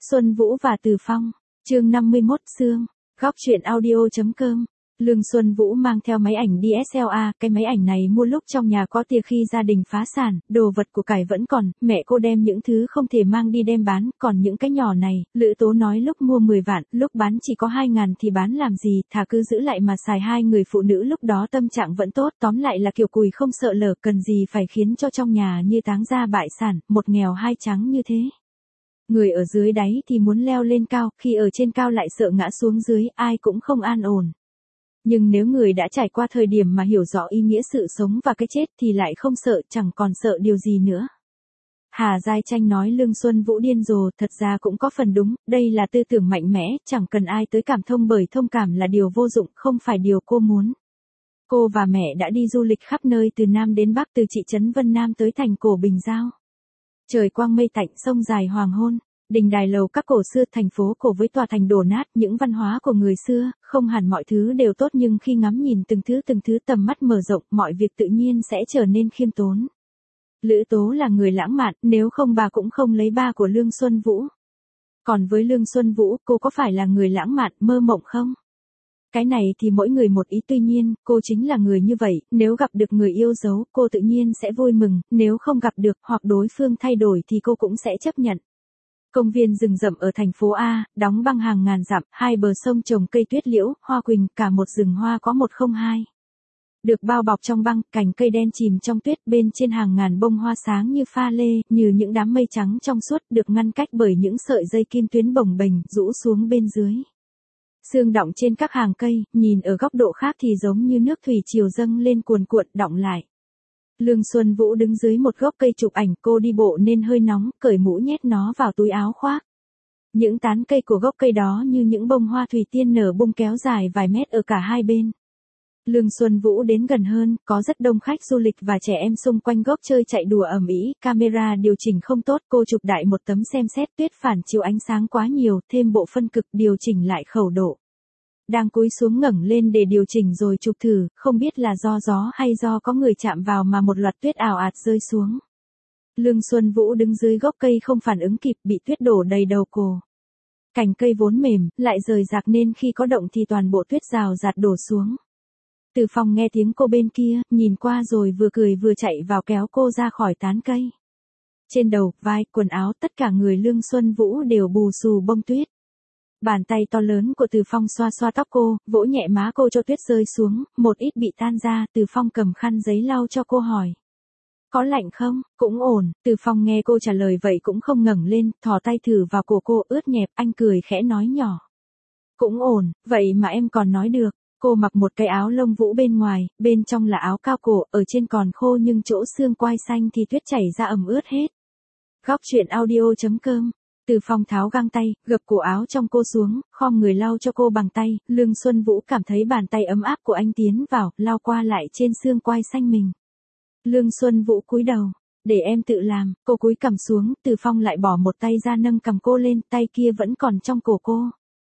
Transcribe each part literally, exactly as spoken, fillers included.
Xuân Vũ và Từ Phong, chương năm mươi mốt Sương, góc truyện audio.com. Lương Xuân Vũ mang theo máy ảnh đê ét lờ rờ, cái máy ảnh này mua lúc trong nhà có tia khi gia đình phá sản, đồ vật của cải vẫn còn, mẹ cô đem những thứ không thể mang đi đem bán, còn những cái nhỏ này, Lữ Tố nói lúc mua mười vạn, lúc bán chỉ có hai ngàn thì bán làm gì, thà cứ giữ lại mà xài. Hai người phụ nữ lúc đó tâm trạng vẫn tốt, tóm lại là kiểu cùi không sợ lở, cần gì phải khiến cho trong nhà như táng ra bại sản, một nghèo hai trắng như thế. Người ở dưới đáy thì muốn leo lên cao, khi ở trên cao lại sợ ngã xuống dưới, ai cũng không an ổn. Nhưng nếu người đã trải qua thời điểm mà hiểu rõ ý nghĩa sự sống và cái chết thì lại không sợ, chẳng còn sợ điều gì nữa. Hà Giai Tranh nói Lương Xuân Vũ điên rồ, thật ra cũng có phần đúng, đây là tư tưởng mạnh mẽ, chẳng cần ai tới cảm thông bởi thông cảm là điều vô dụng, không phải điều cô muốn. Cô và mẹ đã đi du lịch khắp nơi từ Nam đến Bắc, từ thị trấn Vân Nam tới thành cổ Bình Giao. Trời quang mây tạnh, sông dài hoàng hôn, đình đài lầu các cổ xưa, thành phố cổ với tòa thành đổ nát, những văn hóa của người xưa, không hẳn mọi thứ đều tốt nhưng khi ngắm nhìn từng thứ từng thứ tầm mắt mở rộng, mọi việc tự nhiên sẽ trở nên khiêm tốn. Lữ Tố là người lãng mạn, nếu không bà cũng không lấy ba của Lương Xuân Vũ. Còn với Lương Xuân Vũ, cô có phải là người lãng mạn, mơ mộng không? Cái này thì mỗi người một ý, tuy nhiên, cô chính là người như vậy, nếu gặp được người yêu dấu, cô tự nhiên sẽ vui mừng, nếu không gặp được, hoặc đối phương thay đổi thì cô cũng sẽ chấp nhận. Công viên rừng rậm ở thành phố A, đóng băng hàng ngàn dặm, hai bờ sông trồng cây tuyết liễu, hoa quỳnh, cả một rừng hoa có một không hai. Được bao bọc trong băng, cành cây đen chìm trong tuyết, bên trên hàng ngàn bông hoa sáng như pha lê, như những đám mây trắng trong suốt, được ngăn cách bởi những sợi dây kim tuyến bồng bềnh, rũ xuống bên dưới. Sương đọng trên các hàng cây, nhìn ở góc độ khác thì giống như nước thủy triều dâng lên cuồn cuộn, đọng lại. Lương Xuân Vũ đứng dưới một gốc cây chụp ảnh, cô đi bộ nên hơi nóng, cởi mũ nhét nó vào túi áo khoác. Những tán cây của gốc cây đó như những bông hoa thủy tiên nở bung kéo dài vài mét ở cả hai bên. Lương Xuân Vũ đến gần hơn, có rất đông khách du lịch và trẻ em xung quanh gốc chơi chạy đùa ầm ĩ, camera điều chỉnh không tốt, cô chụp đại một tấm xem xét, tuyết phản chiếu ánh sáng quá nhiều, thêm bộ phân cực điều chỉnh lại khẩu độ. Đang cúi xuống ngẩng lên để điều chỉnh rồi chụp thử, không biết là do gió hay do có người chạm vào mà một loạt tuyết ào ạt rơi xuống. Lương Xuân Vũ đứng dưới gốc cây không phản ứng kịp, bị tuyết đổ đầy đầu cô. Cành cây vốn mềm, lại rời rạc nên khi có động thì toàn bộ tuyết rào rạt đổ xuống. Từ Phong nghe tiếng cô bên kia, nhìn qua rồi vừa cười vừa chạy vào kéo cô ra khỏi tán cây. Trên đầu, vai, quần áo, tất cả người Lương Xuân Vũ đều bù xù bông tuyết. Bàn tay to lớn của Từ Phong xoa xoa tóc cô, vỗ nhẹ má cô cho tuyết rơi xuống, một ít bị tan ra, Từ Phong cầm khăn giấy lau cho cô hỏi. Có lạnh không? Cũng ổn, Từ Phong nghe cô trả lời vậy cũng không ngẩng lên, thò tay thử vào cổ cô ướt nhẹp, anh cười khẽ nói nhỏ. Cũng ổn, vậy mà em còn nói được. Cô mặc một cái áo lông vũ bên ngoài, bên trong là áo cao cổ, ở trên còn khô nhưng chỗ xương quai xanh thì tuyết chảy ra ẩm ướt hết. Góc truyện audio.com. Từ Phong tháo găng tay, gập cổ áo trong cô xuống, khom người lau cho cô bằng tay, Lương Xuân Vũ cảm thấy bàn tay ấm áp của anh tiến vào, lau qua lại trên xương quai xanh mình. Lương Xuân Vũ cúi đầu, để em tự làm, cô cúi cằm xuống, Từ Phong lại bỏ một tay ra nâng cằm cô lên, tay kia vẫn còn trong cổ cô.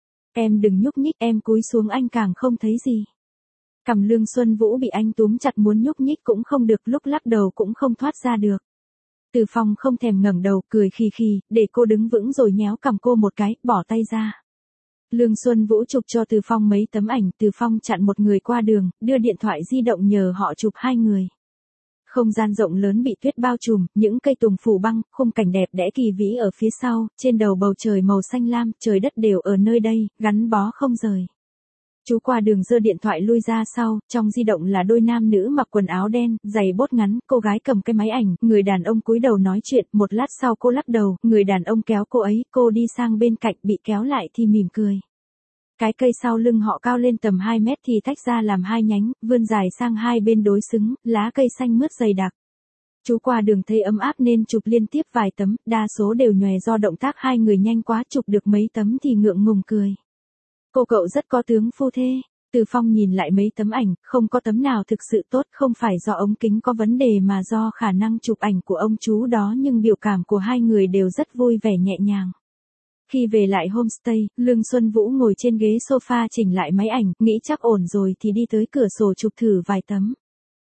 Em đừng nhúc nhích, em cúi xuống anh càng không thấy gì. Cằm Lương Xuân Vũ bị anh túm chặt, muốn nhúc nhích cũng không được, lúc lắc đầu cũng không thoát ra được. Từ Phong không thèm ngẩng đầu, cười khì khì, để cô đứng vững rồi nhéo cằm cô một cái, bỏ tay ra. Lương Xuân Vũ chụp cho Từ Phong mấy tấm ảnh, Từ Phong chặn một người qua đường, đưa điện thoại di động nhờ họ chụp hai người. Không gian rộng lớn bị tuyết bao trùm, những cây tùng phủ băng, khung cảnh đẹp đẽ kỳ vĩ ở phía sau, trên đầu bầu trời màu xanh lam, trời đất đều ở nơi đây, gắn bó không rời. Chú qua đường giơ điện thoại lui ra sau, trong di động là đôi nam nữ mặc quần áo đen, giày bốt ngắn, cô gái cầm cái máy ảnh, người đàn ông cúi đầu nói chuyện, một lát sau cô lắc đầu, người đàn ông kéo cô ấy, cô đi sang bên cạnh, bị kéo lại thì mỉm cười. Cái cây sau lưng họ cao lên tầm hai mét thì tách ra làm hai nhánh, vươn dài sang hai bên đối xứng, lá cây xanh mướt dày đặc. Chú qua đường thấy ấm áp nên chụp liên tiếp vài tấm, đa số đều nhòe do động tác hai người nhanh quá, chụp được mấy tấm thì ngượng ngùng cười. Cô cậu rất có tướng phu thê. Từ Phong nhìn lại mấy tấm ảnh, không có tấm nào thực sự tốt, không phải do ống kính có vấn đề mà do khả năng chụp ảnh của ông chú đó, nhưng biểu cảm của hai người đều rất vui vẻ nhẹ nhàng. Khi về lại homestay, Lương Xuân Vũ ngồi trên ghế sofa chỉnh lại máy ảnh, nghĩ chắc ổn rồi thì đi tới cửa sổ chụp thử vài tấm.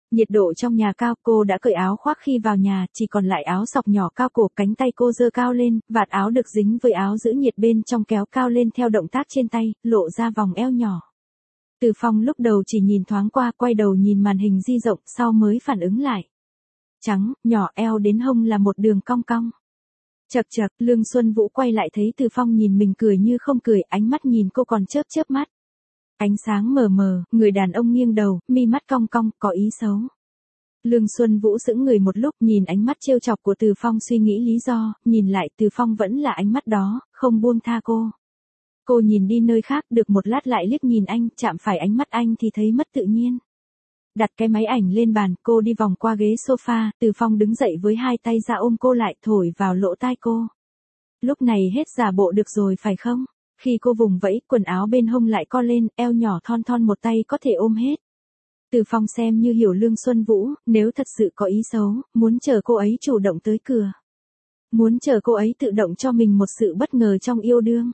Nhiệt độ trong nhà cao, cô đã cởi áo khoác khi vào nhà, chỉ còn lại áo sọc nhỏ cao cổ, cánh tay cô giơ cao lên, vạt áo được dính với áo giữ nhiệt bên trong kéo cao lên theo động tác trên tay, lộ ra vòng eo nhỏ. Từ Phong lúc đầu chỉ nhìn thoáng qua, quay đầu nhìn màn hình di rộng, sau mới phản ứng lại. Trắng, nhỏ, eo đến hông là một đường cong cong. Chậc chậc, Lương Xuân Vũ quay lại thấy Từ Phong nhìn mình cười như không cười, ánh mắt nhìn cô còn chớp chớp mắt. Ánh sáng mờ mờ, người đàn ông nghiêng đầu, mi mắt cong cong, có ý xấu. Lương Xuân Vũ sững người một lúc, nhìn ánh mắt trêu chọc của Từ Phong suy nghĩ lý do, nhìn lại Từ Phong vẫn là ánh mắt đó, không buông tha cô. Cô nhìn đi nơi khác, được một lát lại liếc nhìn anh, chạm phải ánh mắt anh thì thấy mất tự nhiên. Đặt cái máy ảnh lên bàn, cô đi vòng qua ghế sofa, Từ Phong đứng dậy với hai tay ra ôm cô lại, thổi vào lỗ tai cô. Lúc này hết giả bộ được rồi phải không? Khi cô vùng vẫy, quần áo bên hông lại co lên, eo nhỏ thon thon một tay có thể ôm hết. Từ Phong xem như hiểu Lương Xuân Vũ, nếu thật sự có ý xấu, muốn chờ cô ấy chủ động tới cửa. Muốn chờ cô ấy tự động cho mình một sự bất ngờ trong yêu đương.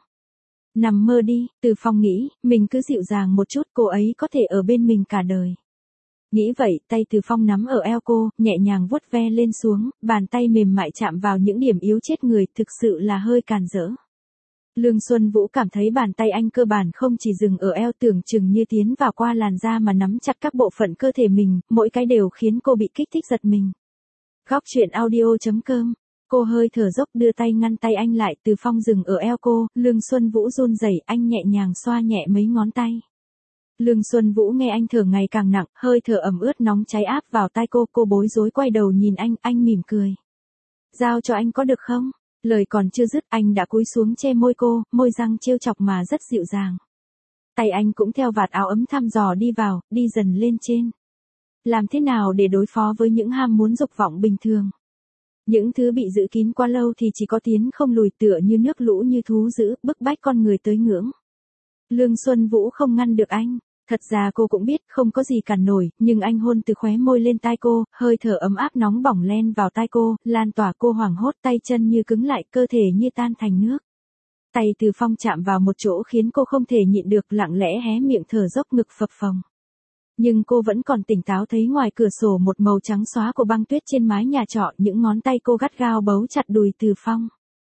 Nằm mơ đi, Từ Phong nghĩ, mình cứ dịu dàng một chút, cô ấy có thể ở bên mình cả đời. Nghĩ vậy, tay Từ Phong nắm ở eo cô, nhẹ nhàng vuốt ve lên xuống, bàn tay mềm mại chạm vào những điểm yếu chết người, thực sự là hơi càn rỡ. Lương Xuân Vũ cảm thấy bàn tay anh cơ bản không chỉ dừng ở eo, tưởng chừng như tiến vào qua làn da mà nắm chặt các bộ phận cơ thể mình, mỗi cái đều khiến cô bị kích thích giật mình. Góc truyện audio chấm com. Cô hơi thở dốc đưa tay ngăn tay anh lại, Từ Phong dừng ở eo cô, Lương Xuân Vũ run rẩy, anh nhẹ nhàng xoa nhẹ mấy ngón tay. Lương Xuân Vũ nghe anh thở ngày càng nặng, hơi thở ẩm ướt nóng cháy áp vào tai cô, cô bối rối quay đầu nhìn anh, anh mỉm cười. Giao cho anh có được không? Lời còn chưa dứt, anh đã cúi xuống che môi cô, môi răng trêu chọc mà rất dịu dàng. Tay anh cũng theo vạt áo ấm thăm dò đi vào, đi dần lên trên. Làm thế nào để đối phó với những ham muốn dục vọng bình thường? Những thứ bị giữ kín quá lâu thì chỉ có tiến không lùi, tựa như nước lũ như thú dữ, bức bách con người tới ngưỡng. Lương Xuân Vũ không ngăn được anh. Thật ra cô cũng biết không có gì cản nổi, nhưng anh hôn từ khóe môi lên tai cô, hơi thở ấm áp nóng bỏng len vào tai cô, lan tỏa cô hoảng hốt, tay chân như cứng lại, cơ thể như tan thành nước. Tay Từ Phong chạm vào một chỗ khiến cô không thể nhịn được, lặng lẽ hé miệng thở dốc, ngực phập phồng. Nhưng cô vẫn còn tỉnh táo, thấy ngoài cửa sổ một màu trắng xóa của băng tuyết trên mái nhà trọ, những ngón tay cô gắt gao bấu chặt đùi Từ Phong.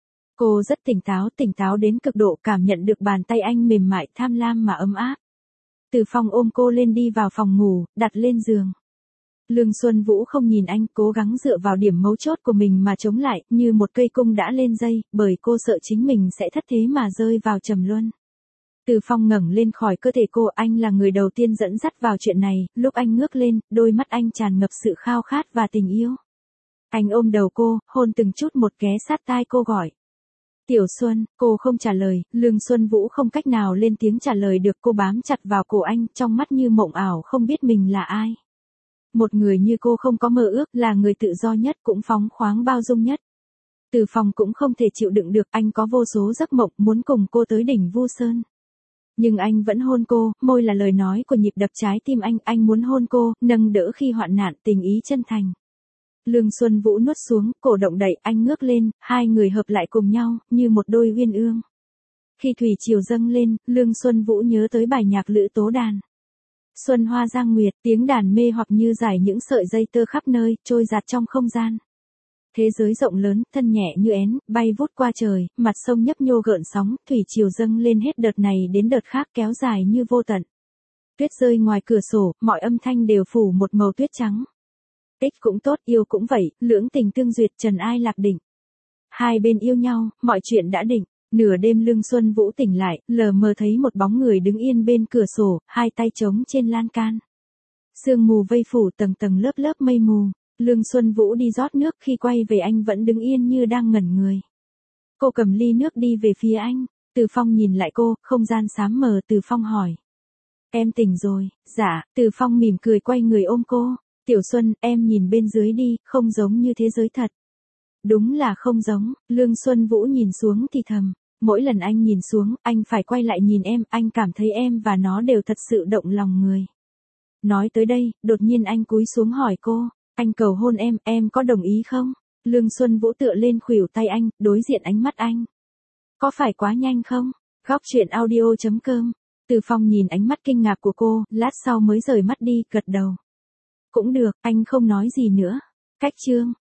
Cô rất tỉnh táo, tỉnh táo đến cực độ, cảm nhận được bàn tay anh mềm mại, tham lam mà ấm áp. Từ Phong ôm cô lên đi vào phòng ngủ, đặt lên giường. Lương Xuân Vũ không nhìn anh, cố gắng dựa vào điểm mấu chốt của mình mà chống lại, như một cây cung đã lên dây, bởi cô sợ chính mình sẽ thất thế mà rơi vào trầm luân. Từ Phong ngẩng lên khỏi cơ thể cô, anh là người đầu tiên dẫn dắt vào chuyện này, lúc anh ngước lên, đôi mắt anh tràn ngập sự khao khát và tình yêu. Anh ôm đầu cô, hôn từng chút một, ghé sát tai cô gọi. Tiểu Xuân, cô không trả lời, Lương Xuân Vũ không cách nào lên tiếng trả lời được, cô bám chặt vào cổ anh, trong mắt như mộng ảo không biết mình là ai. Một người như cô không có mơ ước, là người tự do nhất, cũng phóng khoáng bao dung nhất. Từ Phong cũng không thể chịu đựng được, anh có vô số giấc mộng, muốn cùng cô tới đỉnh Vu Sơn. Nhưng anh vẫn hôn cô, môi là lời nói của nhịp đập trái tim anh, anh muốn hôn cô, nâng đỡ khi hoạn nạn, tình ý chân thành. Lương Xuân Vũ nuốt xuống, cổ động đẩy, anh ngước lên, hai người hợp lại cùng nhau, như một đôi uyên ương. Khi thủy triều dâng lên, Lương Xuân Vũ nhớ tới bài nhạc Lữ Tố Đàn. Xuân hoa giang nguyệt, tiếng đàn mê hoặc như giải những sợi dây tơ khắp nơi, trôi dạt trong không gian. Thế giới rộng lớn, thân nhẹ như én, bay vút qua trời, mặt sông nhấp nhô gợn sóng, thủy triều dâng lên hết đợt này đến đợt khác, kéo dài như vô tận. Tuyết rơi ngoài cửa sổ, mọi âm thanh đều phủ một màu tuyết trắng. Ích cũng tốt, yêu cũng vậy, lưỡng tình tương duyệt, trần ai lạc định. Hai bên yêu nhau, mọi chuyện đã định. Nửa đêm Lương Xuân Vũ tỉnh lại, lờ mờ thấy một bóng người đứng yên bên cửa sổ, hai tay trống trên lan can. Sương mù vây phủ tầng tầng lớp lớp mây mù. Lương Xuân Vũ đi rót nước, khi quay về anh vẫn đứng yên như đang ngẩn người. Cô cầm ly nước đi về phía anh. Từ Phong nhìn lại cô, không gian xám mờ. Từ Phong hỏi. Em tỉnh rồi? Dạ. Từ Phong mỉm cười quay người ôm cô. Tiểu Xuân, em nhìn bên dưới đi, không giống như thế giới thật. Đúng là không giống. Lương Xuân Vũ nhìn xuống thì thầm. Mỗi lần anh nhìn xuống, anh phải quay lại nhìn em, anh cảm thấy em và nó đều thật sự động lòng người. Nói tới đây, đột nhiên anh cúi xuống hỏi cô. Anh cầu hôn em, em có đồng ý không? Lương Xuân Vũ tựa lên khuỷu tay anh, đối diện ánh mắt anh. Có phải quá nhanh không? Góc truyện audio chấm com. Từ Phong nhìn ánh mắt kinh ngạc của cô, lát sau mới rời mắt đi, gật đầu. Cũng được, anh không nói gì nữa. Cách chương.